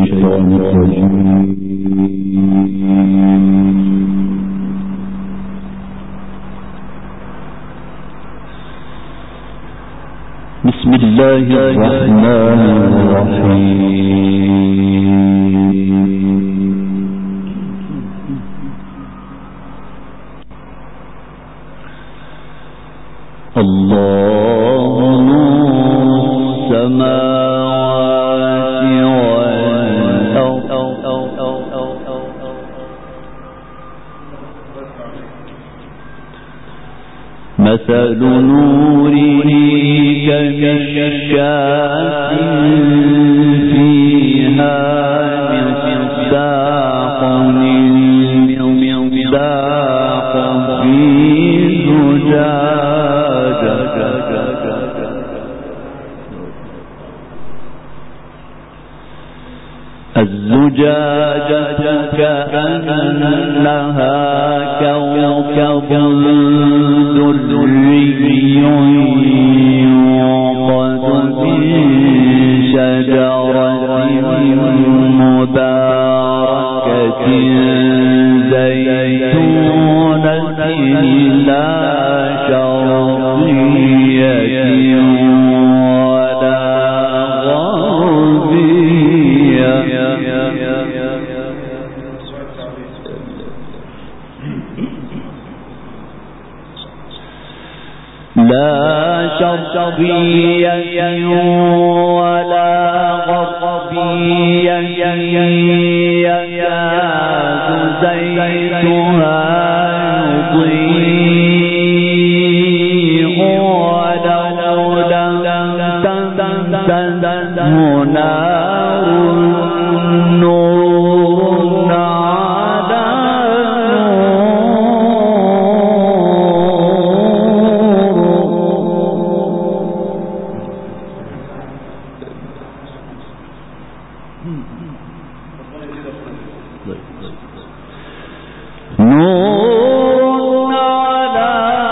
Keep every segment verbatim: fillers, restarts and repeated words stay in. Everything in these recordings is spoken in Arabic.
الشيطان الرجيم. بسم الله الرحمن الرحيم. الله نور السماوات والأرض مثل نوره كمشكاة فيها مصباح المصباح في زجاجة الزجاجة كأنها كوكب دري يوقد من شجرة مباركة زيتونة لا شرقية ولا غربية لا شرقية ولا غربية يكاد زيتها يضيء ولو لم تمسسه نار نور على نور على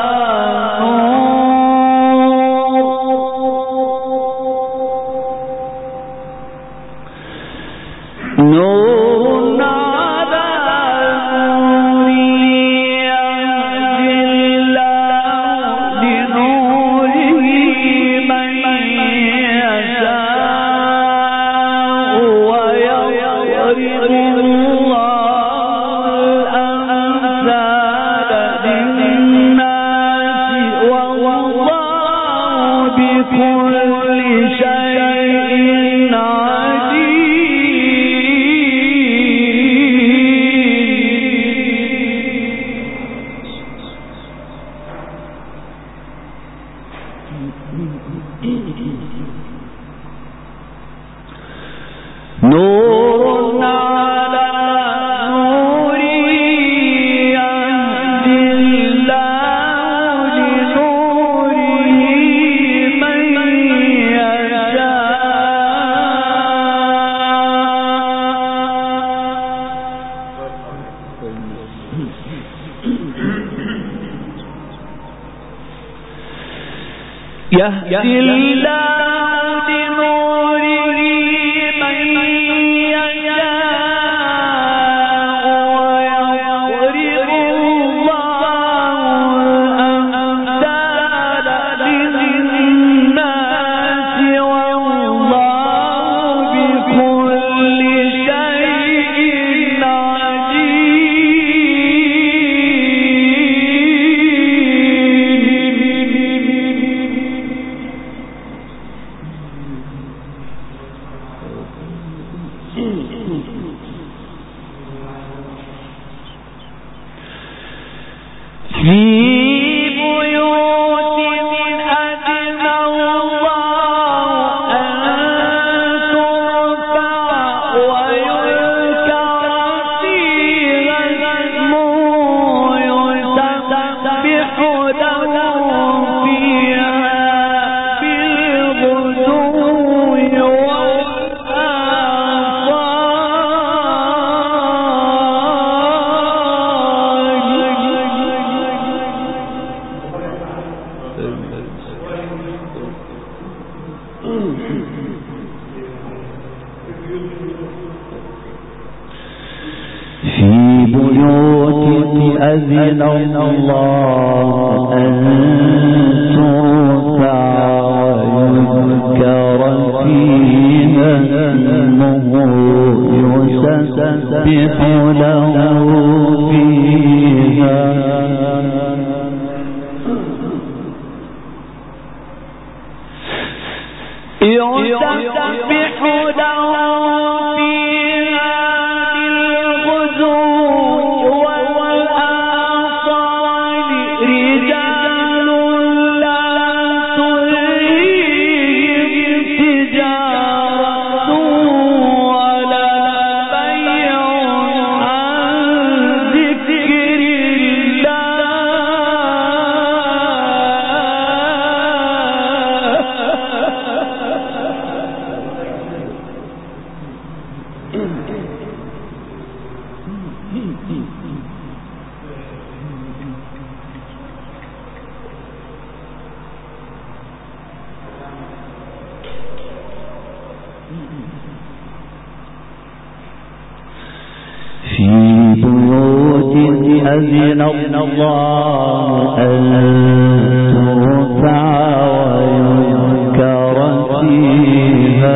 نور نور على نور يهدي الله لنوره من يشاء ويضرب الله الأمثال للناس والله بكل شيء نور على نور يهدي الله لنوره من يشاء يهدي الله لنوره من أذن الله أن ترفع ويذكر فيها اسمه يسبح له فيها يسبح له فيها بالغدو والآصال رجال لا تلهيهم تجارة ولا بيع عن ذكر أذن الله أن ترفع ويذكر فيها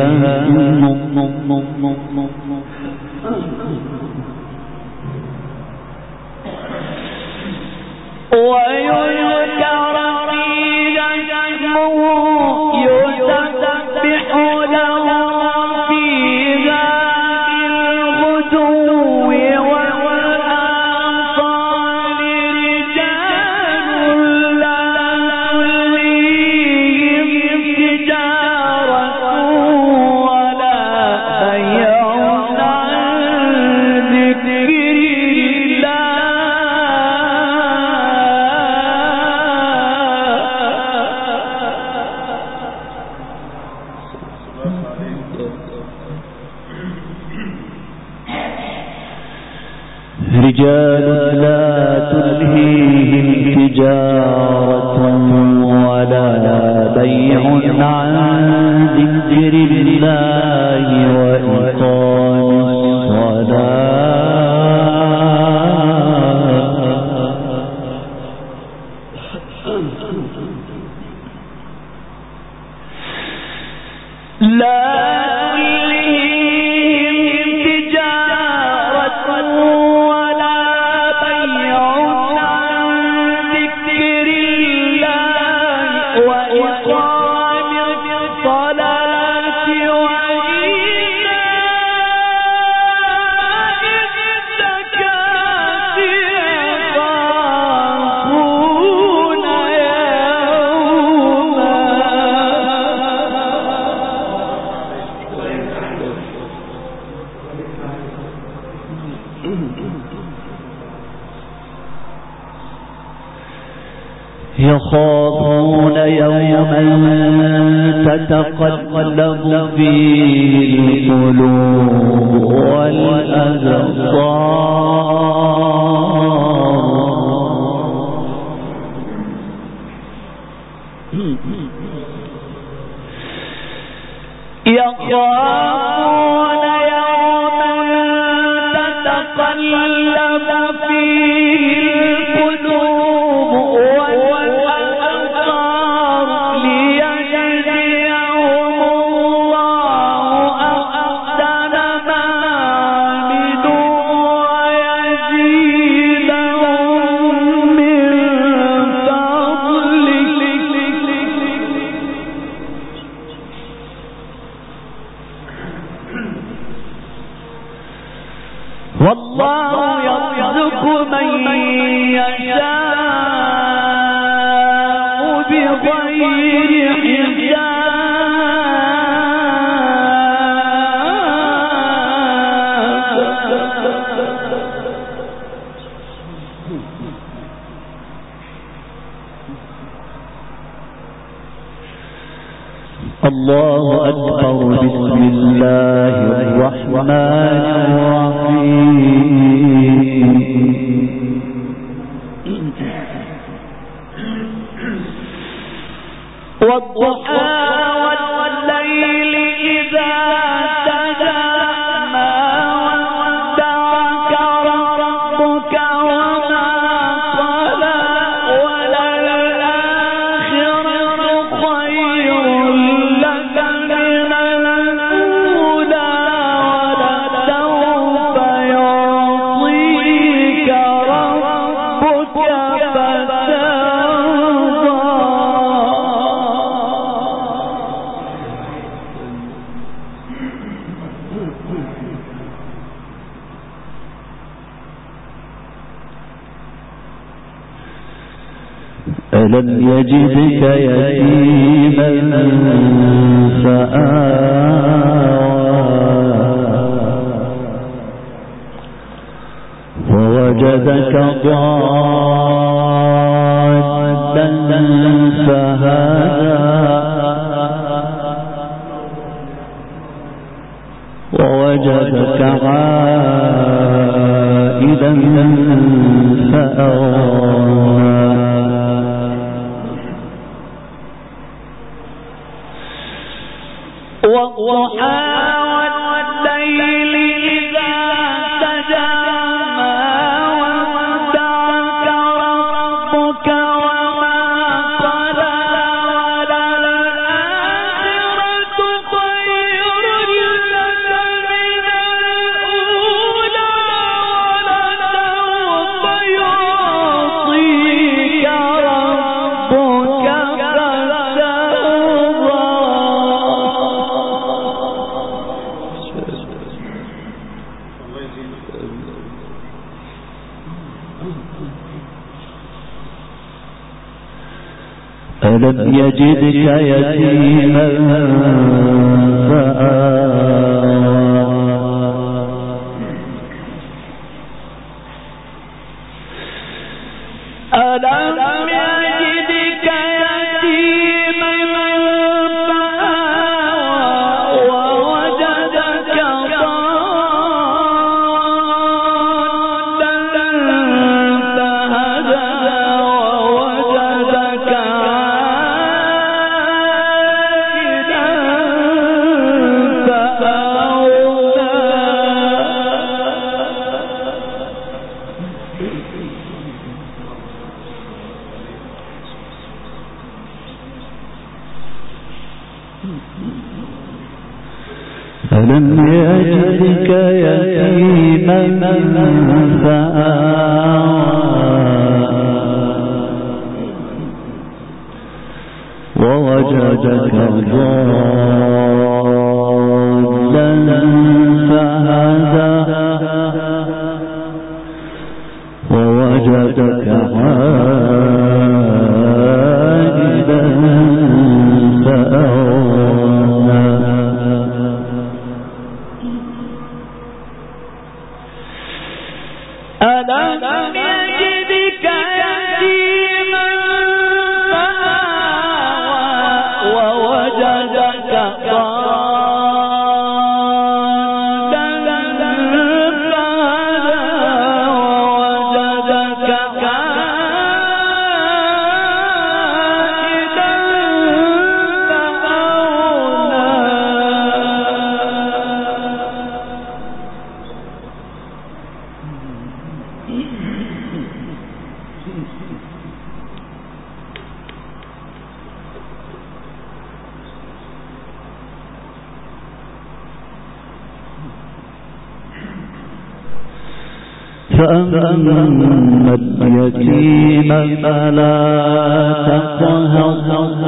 ويذكر فيها اسمه يسبح له فيها بالغدو رجال لا تلهيهم تجارة ولا بيع عن ذكر الله وإقام الصلاة لا يخافون يوما تتقلب فيه القلوب والأبصار يخافون يوما تتقلب فيه القلوب والله يرزق من يشاء بغير حساب. الله أكبر. بسم الله الرحمن الرحيم. والضحى والليل إذا سجى ما ودعك ربك وما ألم يجدك يتيما فآوى ووجدك ضالا فهدى ووجدك عائلا فأغنى والضحى والليل إذا سجى ما ودعك ربك وما قلى وللآخرة خير لك من الأولى ولسوف يعطيك ربك فترضى. ألم يجدك يتيما فآوى ألم يجدك يتيما فآوى ووجدك ضالا فهدى ووجدك ألم يجدك يتيما فآوى ووجدك ضالا فهدى ووجدك عائلا فأغنى ألم يجدك يتيما فآوى ووجدك ضالا فهدى ووجدك عائلا فأما اليتيم فلا تقهر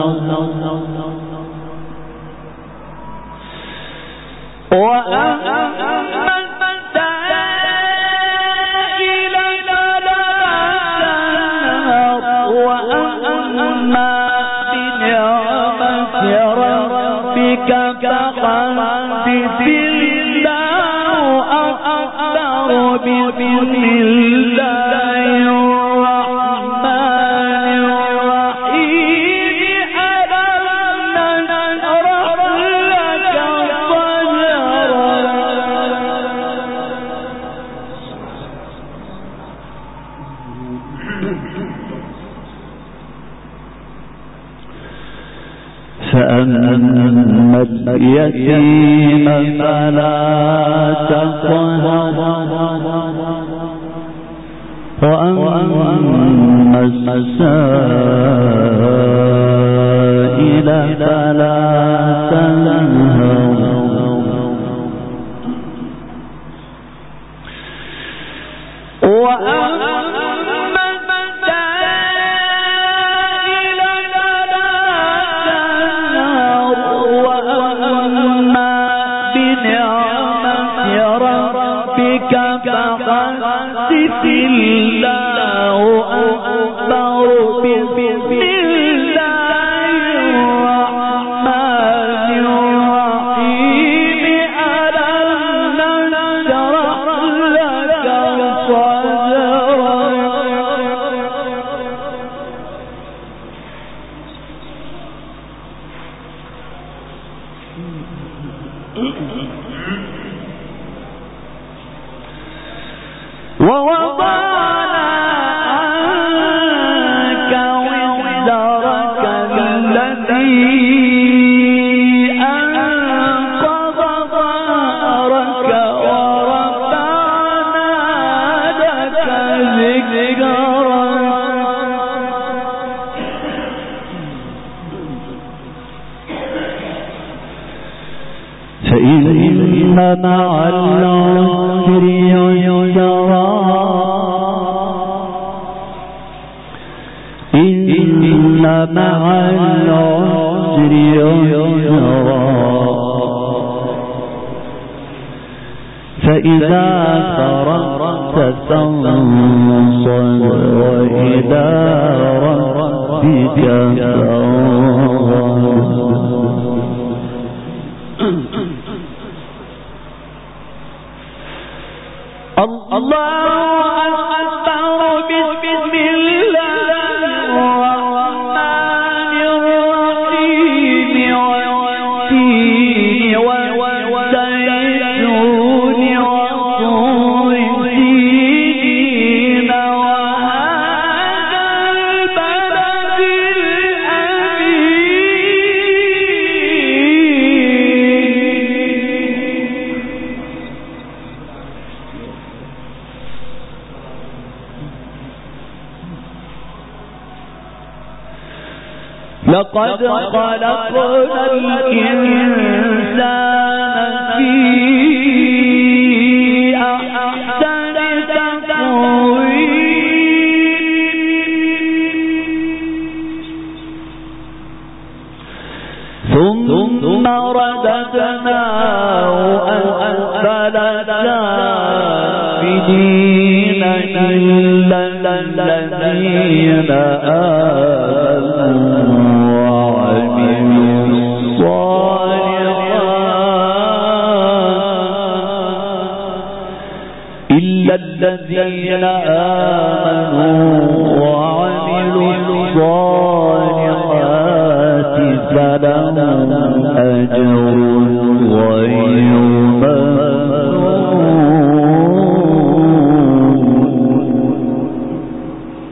وأما السائل فلا تنهر وأما بنعمة ربك فحدث الله أكبر بسم الله الرحمن الرحيم ألم نشرح لك صدرك فأما اليتيم فلا تقهر وأما السائل فلا تنهر وأما السائل فلا تنهر وأما بنعمة ربك فحدث الله أكبر بسم مع العسر يسرا إن مع العسر يسرا فإذا فرغت فانصب وإلى ربك فارغب الله أكبر بسم الله الرحمن الرحيم والتين والزيتون وطور سينين وهذا البلد لقد خلقنا الإنسان في أحسن تقويم ثم رددناه أسفل سافلين إلا الذين الذين آمنوا وعملوا الصالحات فلهم أجر غير ممنون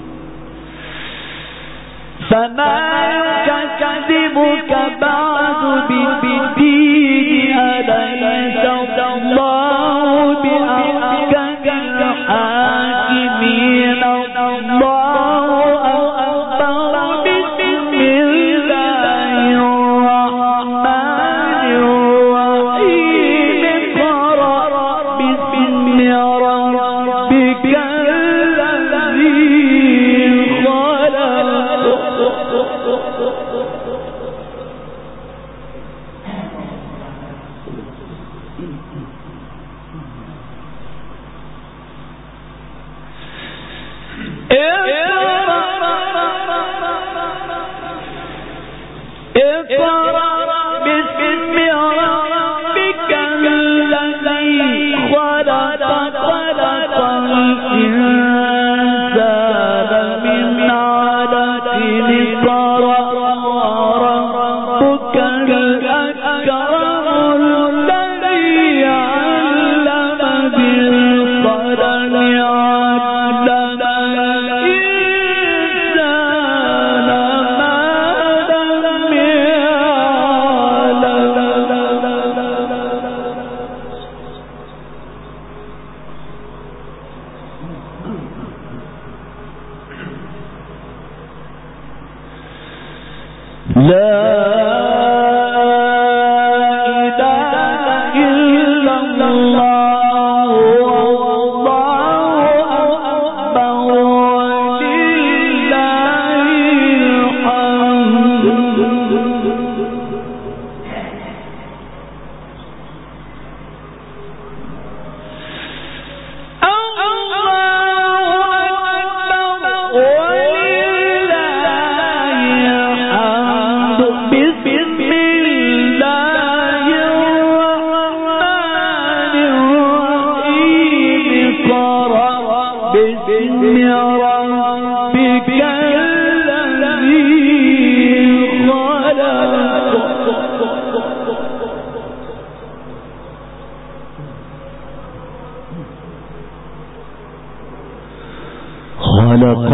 فما كذبك بعد بالدين أليس الله بأحكم الحاكمين الله أكبر بسم الله الرحمن الرحيم اقرأ باسم ربك الذي خلق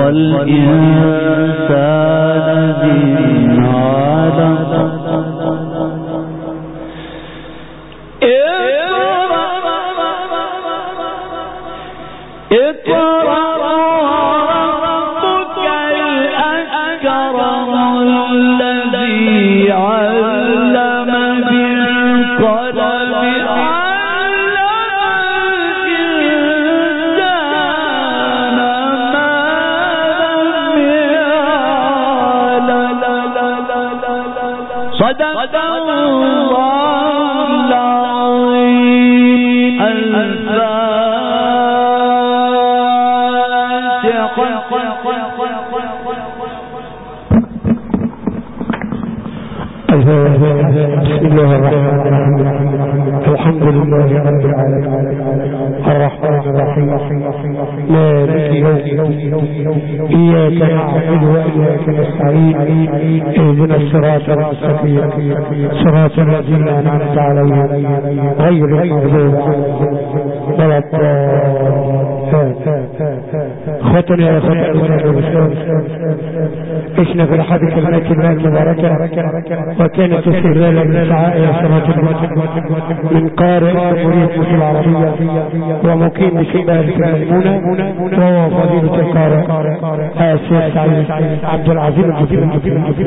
الإنسان من علق اقرأ ربك الأكرم الذي علم بالقلم علم صدق الله العظيم. بسم الله الرحمن الرحيم. الحمد لله رب العالمين الرحمن الرحيم مالك يوم الدين إياك نعبد وإياك نستعين اهدنا الصراط المستقيم صراط الذين أنعمت عليهم غير المغضوب عليهم ولا الضالين. اخوتنا يا اخوتنا الاسلام، عشنا في احد كلمات الله المباركه وكانت استغلالا من شعائر صلاه الوتر من قارئ مريد في العربيه ومقيم بشباب في الميمونه، وهو فضيله القارئ الشيخ سعيد عبد العزيز الجبري.